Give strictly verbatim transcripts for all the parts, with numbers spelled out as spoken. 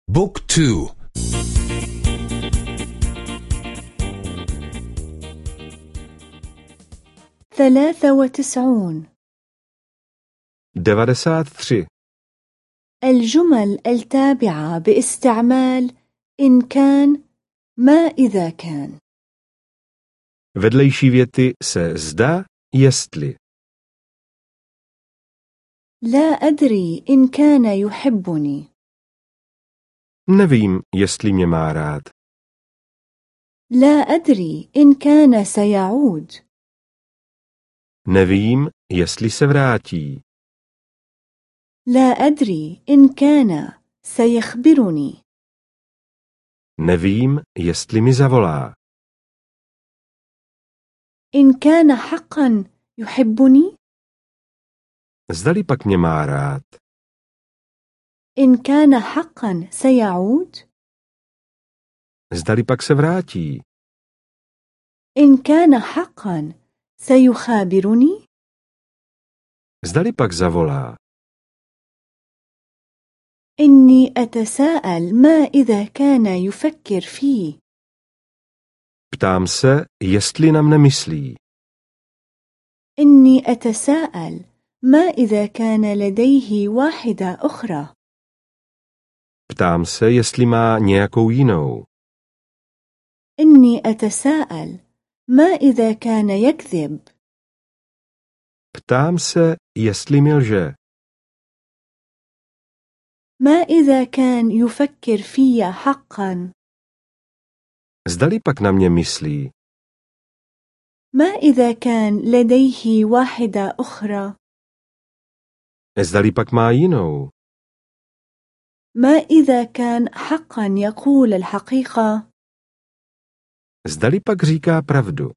بوك تو. ثلاثة وتسعون. devadesát tři. الجمل التابعة باستعمال إن كان ما إذا كان. Vedlejší věty se zdá, jestli. لا أدري إن كان يحبني. Nevím, jestli mě má rád. لا أدري إن كان سيعود. Nevím, jestli se vrátí. لا أدري إن كان سيخبرني. Nevím, jestli mi zavolá. إن كان حقا يحبني. Zdali pak mě má rád. إن كان حقا سيعود. Zdali pak se vrátí. إن كان حقا سيخابرني. Zdali pak zavolá. إني أتساءل ما إذا كان يفكر فيه. Ptám se, jestli na mne myslí. إني أتساءل ما إذا كان لديه واحدة أخرى. Ptám se, jestli má nějakou jinou. إني أتساءل ما إذا كان يكذب. Ptám se, jestli mi lže. ما إذا كان يفكر في حقا. Zdali pak na mě myslí. ما إذا كان لديه واحدة أخرى. Zdali pak má jinou. ما إذا كان حقا يقول الحقيقة. Zdali pak říká pravdu.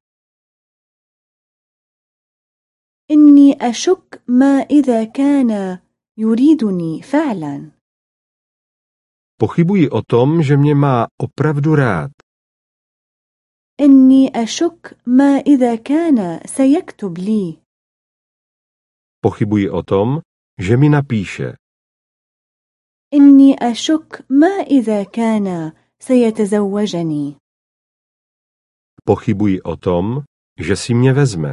إني أشك ما إذا كان يريدني فعلا. Pochybuji o tom, že mě má opravdu rád. إني أشك ما إذا كان سيكتب لي. Pochybuji o tom, že mi napíše. إني أشك ما إذا كان سيتزوجني. Pochybuji o tom, že si mě vezme.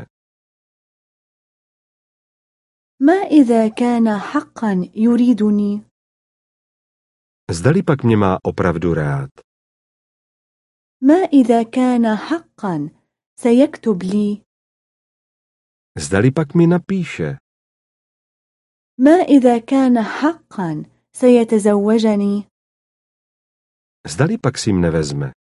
ما إذا كان حقا يريدني. Zdali pak mě má opravdu rád. ما إذا كان حقا سيكتب لي. Zdali pak mi napíše. ما إذا كان حقا سيتزوجني. Zdali pak si mne vezme.